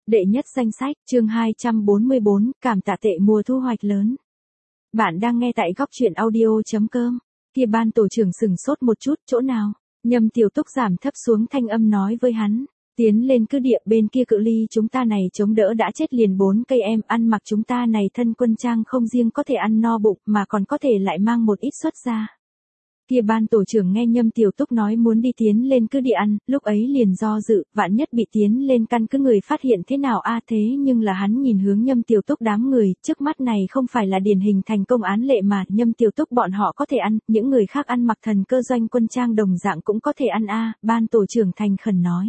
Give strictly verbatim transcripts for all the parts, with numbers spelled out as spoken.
Đệ nhất danh sách, chương hai trăm bốn mươi bốn, cảm tạ tệ mùa thu hoạch lớn. Bạn đang nghe tại góc truyện audio.com. Kia ban tổ trưởng sửng sốt một chút, chỗ nào? Nhâm Tiểu Túc giảm thấp xuống thanh âm nói với hắn. Tiến lên cứ địa bên kia cự ly chúng ta này chống đỡ đã chết liền bốn cây em, ăn mặc chúng ta này thân quân trang không riêng có thể ăn no bụng mà còn có thể lại mang một ít xuất ra. Kia ban tổ trưởng nghe Nhâm Tiểu Túc nói muốn đi tiến lên cứ đi ăn, lúc ấy liền do dự, vạn nhất bị tiến lên căn cứ người phát hiện thế nào a thế nhưng là hắn nhìn hướng Nhâm Tiểu Túc đám người, trước mắt này không phải là điển hình thành công án lệ mà, Nhâm Tiểu Túc bọn họ có thể ăn, những người khác ăn mặc thần cơ doanh quân trang đồng dạng cũng có thể ăn a, ban tổ trưởng thành khẩn nói.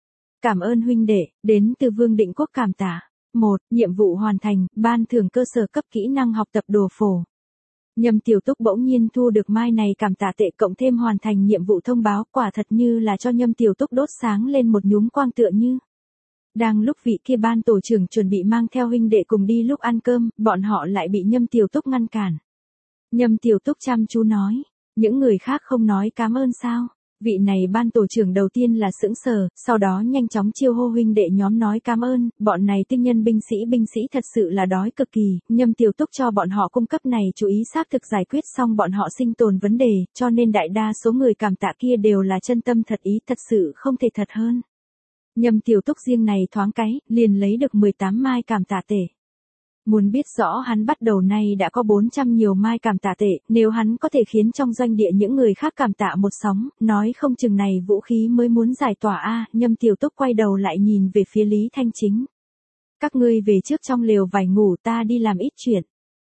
Cảm ơn huynh đệ, đến từ Vương Định Quốc cảm tạ. một. Nhiệm vụ hoàn thành, ban thưởng cơ sở cấp kỹ năng học tập đồ phổ. Nhâm Tiểu Túc bỗng nhiên thu được mai này cảm tạ tệ cộng thêm hoàn thành nhiệm vụ thông báo, quả thật như là cho Nhâm Tiểu Túc đốt sáng lên một nhúm quang tựa như. Đang lúc vị kia ban tổ trưởng chuẩn bị mang theo huynh đệ cùng đi lúc ăn cơm, bọn họ lại bị Nhâm Tiểu Túc ngăn cản. Nhâm Tiểu Túc chăm chú nói, những người khác không nói cảm ơn sao? Vị này ban tổ trưởng đầu tiên là sững sờ, sau đó nhanh chóng chiêu hô huynh đệ nhóm nói cảm ơn, bọn này tinh nhân binh sĩ binh sĩ thật sự là đói cực kỳ, Nhâm Tiểu Túc cho bọn họ cung cấp này chú ý xác thực giải quyết xong bọn họ sinh tồn vấn đề, cho nên đại đa số người cảm tạ kia đều là chân tâm thật ý, thật sự không thể thật hơn. Nhâm Tiểu Túc riêng này thoáng cái, liền lấy được mười tám mai cảm tạ tệ. Muốn biết rõ hắn bắt đầu nay đã có bốn trăm nhiều mai cảm tạ tệ, nếu hắn có thể khiến trong doanh địa những người khác cảm tạ một sóng, nói không chừng này vũ khí mới muốn giải tỏa a. Nhâm Tiểu Túc quay đầu lại nhìn về phía Lý Thanh Chính. Các ngươi về trước trong lều vải ngủ, ta đi làm ít chuyện.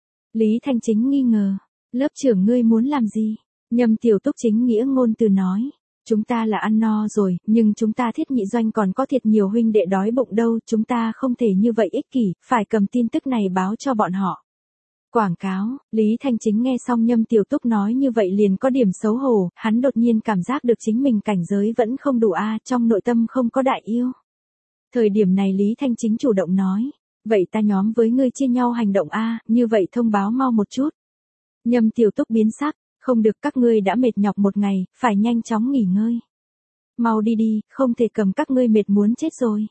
Lý Thanh Chính nghi ngờ, lớp trưởng ngươi muốn làm gì? Nhâm Tiểu Túc chính nghĩa ngôn từ nói. Chúng ta là ăn no rồi, nhưng chúng ta thiết nhị doanh còn có thiệt nhiều huynh đệ đói bụng đâu, chúng ta không thể như vậy ích kỷ, phải cầm tin tức này báo cho bọn họ. Quảng cáo, Lý Thanh Chính nghe xong Nhâm Tiểu Túc nói như vậy liền có điểm xấu hổ, hắn đột nhiên cảm giác được chính mình cảnh giới vẫn không đủ a, trong nội tâm không có đại yêu. Thời điểm này Lý Thanh Chính chủ động nói, vậy ta nhóm với ngươi chia nhau hành động a, như vậy thông báo mau một chút. Nhâm Tiểu Túc biến sắc. Không được, các ngươi đã mệt nhọc một ngày, phải nhanh chóng nghỉ ngơi. Mau đi đi, không thể cầm các ngươi mệt muốn chết rồi.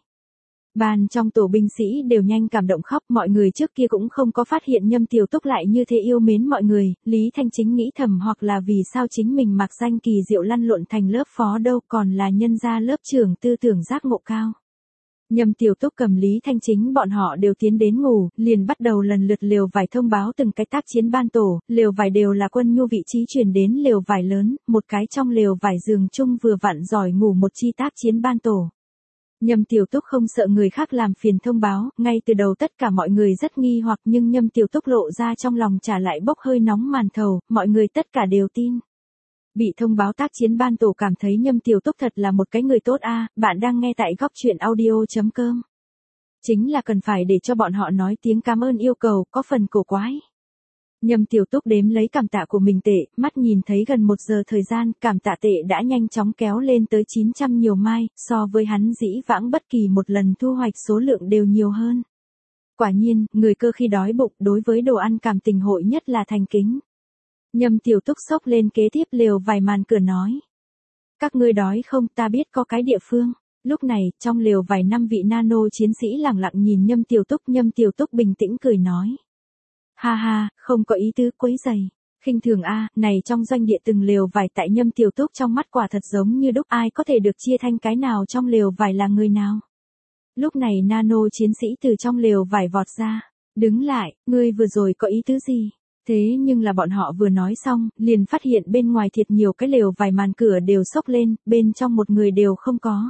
Bàn trong tổ binh sĩ đều nhanh cảm động khóc, mọi người trước kia cũng không có phát hiện Nhâm Tiểu Túc lại như thế yêu mến mọi người, Lý Thanh Chính nghĩ thầm hoặc là vì sao chính mình mặc danh kỳ diệu lăn lộn thành lớp phó đâu còn là nhân gia lớp trưởng tư tưởng giác ngộ cao. Nhâm Tiểu Túc cầm Lý Thanh Chính bọn họ đều tiến đến ngủ, liền bắt đầu lần lượt lều vải thông báo từng cái tác chiến ban tổ, lều vải đều là quân nhu vị trí chuyển đến lều vải lớn, một cái trong lều vải giường chung vừa vặn giỏi ngủ một chi tác chiến ban tổ. Nhâm Tiểu Túc không sợ người khác làm phiền thông báo, ngay từ đầu tất cả mọi người rất nghi hoặc nhưng Nhâm Tiểu Túc lộ ra trong lòng trả lại bốc hơi nóng màn thầu, mọi người tất cả đều tin. Bị thông báo tác chiến ban tổ cảm thấy Nhâm Tiểu Túc thật là một cái người tốt a, bạn đang nghe tại góc truyện audio.com. Chính là cần phải để cho bọn họ nói tiếng cảm ơn yêu cầu, có phần cổ quái. Nhâm Tiểu Túc đếm lấy cảm tạ của mình tệ, mắt nhìn thấy gần một giờ thời gian, cảm tạ tệ đã nhanh chóng kéo lên tới chín trăm nhiều mai, so với hắn dĩ vãng bất kỳ một lần thu hoạch số lượng đều nhiều hơn. Quả nhiên, người cơ khi đói bụng đối với đồ ăn cảm tình hội nhất là thành kính. Nhâm Tiểu Túc xốc lên kế tiếp lều vài màn cửa nói. Các ngươi đói không, ta biết có cái địa phương. Lúc này, trong lều vài năm vị nano chiến sĩ lẳng lặng nhìn Nhâm Tiểu Túc. Nhâm Tiểu Túc bình tĩnh cười nói. Ha ha, không có ý tứ quấy giày. Khinh thường a, này trong doanh địa từng lều vải tại Nhâm Tiểu Túc trong mắt quả thật giống như đúc, ai có thể được chia thành cái nào trong lều vải là người nào. Lúc này nano chiến sĩ từ trong lều vải vọt ra. Đứng lại, ngươi vừa rồi có ý tứ gì? Thế nhưng là bọn họ vừa nói xong, liền phát hiện bên ngoài thiệt nhiều cái lều vài màn cửa đều xốc lên, bên trong một người đều không có.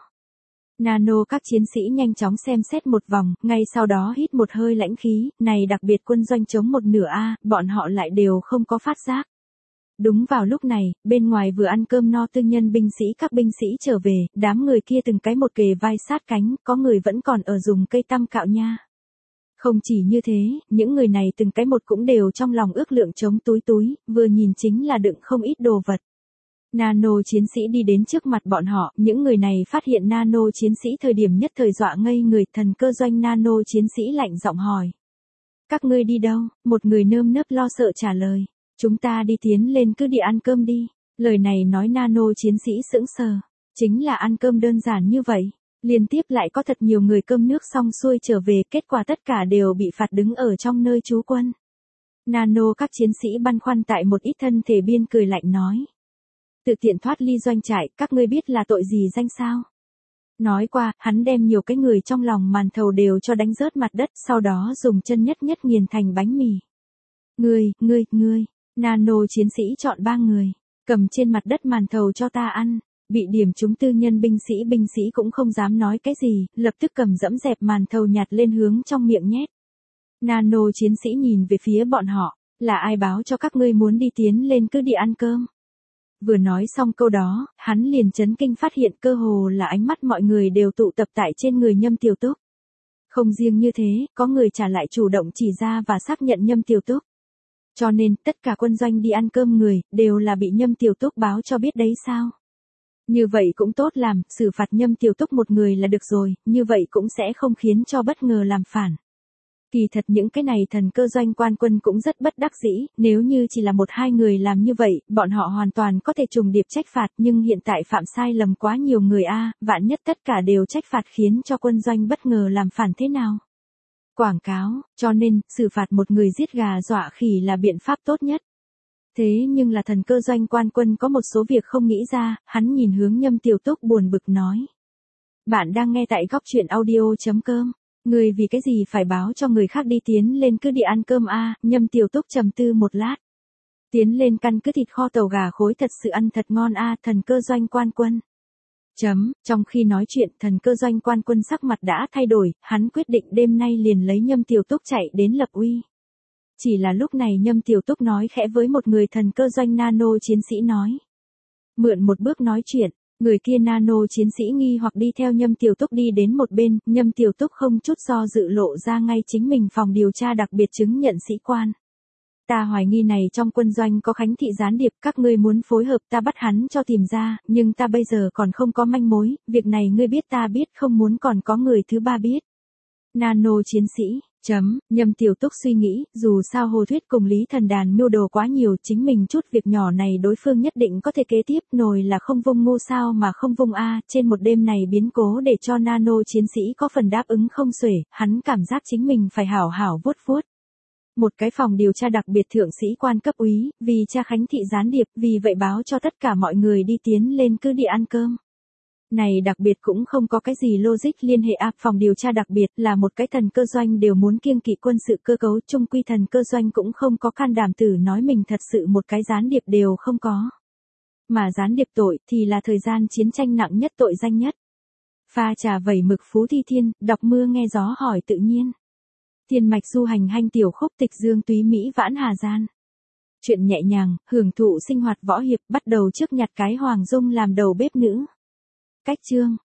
Nano các chiến sĩ nhanh chóng xem xét một vòng, ngay sau đó hít một hơi lãnh khí, này đặc biệt quân doanh chống một nửa a, bọn họ lại đều không có phát giác. Đúng vào lúc này, bên ngoài vừa ăn cơm no tư nhân binh sĩ các binh sĩ trở về, đám người kia từng cái một kề vai sát cánh, có người vẫn còn ở dùng cây tăm cạo nha. Không chỉ như thế, những người này từng cái một cũng đều trong lòng ước lượng chống túi túi, vừa nhìn chính là đựng không ít đồ vật. Nano chiến sĩ đi đến trước mặt bọn họ, những người này phát hiện nano chiến sĩ thời điểm nhất thời dọa ngây người, thần cơ doanh nano chiến sĩ lạnh giọng hỏi. Các ngươi đi đâu? Một người nơm nớp lo sợ trả lời. Chúng ta đi tiến lên cứ đi ăn cơm đi. Lời này nói nano chiến sĩ sững sờ. Chính là ăn cơm đơn giản như vậy. Liên tiếp lại có thật nhiều người cơm nước xong xuôi trở về, kết quả tất cả đều bị phạt đứng ở trong nơi trú quân. Nano các chiến sĩ băn khoăn tại một ít thân thể biên cười lạnh nói. Tự tiện thoát ly doanh trại, các ngươi biết là tội gì danh sao? Nói qua, hắn đem nhiều cái người trong lòng màn thầu đều cho đánh rớt mặt đất, sau đó dùng chân nhất nhất nghiền thành bánh mì. Ngươi, ngươi, ngươi, Nano chiến sĩ chọn ba người, cầm trên mặt đất màn thầu cho ta ăn. Bị điểm trúng tư nhân binh sĩ binh sĩ cũng không dám nói cái gì, lập tức cầm dẫm dẹp màn thầu nhặt lên hướng trong miệng nhét. Nano chiến sĩ nhìn về phía bọn họ, là ai báo cho các ngươi muốn đi tiến lên cứ đi ăn cơm. Vừa nói xong câu đó, hắn liền chấn kinh phát hiện cơ hồ là ánh mắt mọi người đều tụ tập tại trên người Nhâm Tiểu Túc. Không riêng như thế, có người trả lại chủ động chỉ ra và xác nhận Nhâm Tiểu Túc. Cho nên, tất cả quân doanh đi ăn cơm người, đều là bị Nhâm Tiểu Túc báo cho biết đấy sao. Như vậy cũng tốt làm, xử phạt Nhâm Tiểu Túc một người là được rồi, như vậy cũng sẽ không khiến cho bất ngờ làm phản. Kỳ thật những cái này thần cơ doanh quan quân cũng rất bất đắc dĩ, nếu như chỉ là một hai người làm như vậy, bọn họ hoàn toàn có thể trùng điệp trách phạt, nhưng hiện tại phạm sai lầm quá nhiều người a, vạn nhất tất cả đều trách phạt khiến cho quân doanh bất ngờ làm phản thế nào. Quảng cáo, cho nên, xử phạt một người giết gà dọa khỉ là biện pháp tốt nhất. Thế nhưng là thần cơ doanh quan quân có một số việc không nghĩ ra, hắn nhìn hướng Nhâm Tiểu Túc buồn bực nói. Bạn đang nghe tại góc truyện audio.com. Người vì cái gì phải báo cho người khác đi tiến lên cứ đi ăn cơm a? Nhâm Tiểu Túc trầm tư một lát. Tiến lên căn cứ thịt kho tàu gà khối thật sự ăn thật ngon a, thần cơ doanh quan quân. Chấm, trong khi nói chuyện, thần cơ doanh quan quân sắc mặt đã thay đổi, hắn quyết định đêm nay liền lấy Nhâm Tiểu Túc chạy đến lập uy. Chỉ là lúc này Nhâm Tiểu Túc nói khẽ với một người thần cơ doanh Nano chiến sĩ nói. Mượn một bước nói chuyện, người kia Nano chiến sĩ nghi hoặc đi theo Nhâm Tiểu Túc đi đến một bên, Nhâm Tiểu Túc không chút do dự lộ ra ngay chính mình phòng điều tra đặc biệt chứng nhận sĩ quan. Ta hoài nghi này trong quân doanh có Khánh thị gián điệp, các ngươi muốn phối hợp ta bắt hắn cho tìm ra, nhưng ta bây giờ còn không có manh mối, việc này ngươi biết ta biết không muốn còn có người thứ ba biết. Nano chiến sĩ. Chấm, Nhâm Tiểu Túc suy nghĩ, dù sao Hồ Thuyết cùng Lý Thần Đàn mưu đồ quá nhiều, chính mình chút việc nhỏ này đối phương nhất định có thể kế tiếp, nồi là không vung ngu sao mà không vung a, trên một đêm này biến cố để cho Nano chiến sĩ có phần đáp ứng không xuể, hắn cảm giác chính mình phải hảo hảo vuốt vuốt. Một cái phòng điều tra đặc biệt thượng sĩ quan cấp úy, vì cha Khánh thị gián điệp, vì vậy báo cho tất cả mọi người đi tiến lên cứ đi ăn cơm. Này đặc biệt cũng không có cái gì logic liên hệ áp, phòng điều tra đặc biệt là một cái thần cơ doanh đều muốn kiêng kỵ quân sự cơ cấu, chung quy thần cơ doanh cũng không có can đảm tử nói mình thật sự một cái gián điệp đều không có. Mà gián điệp tội thì là thời gian chiến tranh nặng nhất tội danh nhất. Pha trà vẩy mực Phú Thi Thiên, đọc mưa nghe gió hỏi tự nhiên. Thiên mạch du hành hanh tiểu khúc tịch dương túy Mỹ vãn Hà Gian. Chuyện nhẹ nhàng, hưởng thụ sinh hoạt võ hiệp, bắt đầu trước nhặt cái Hoàng Dung làm đầu bếp nữ. Cách chương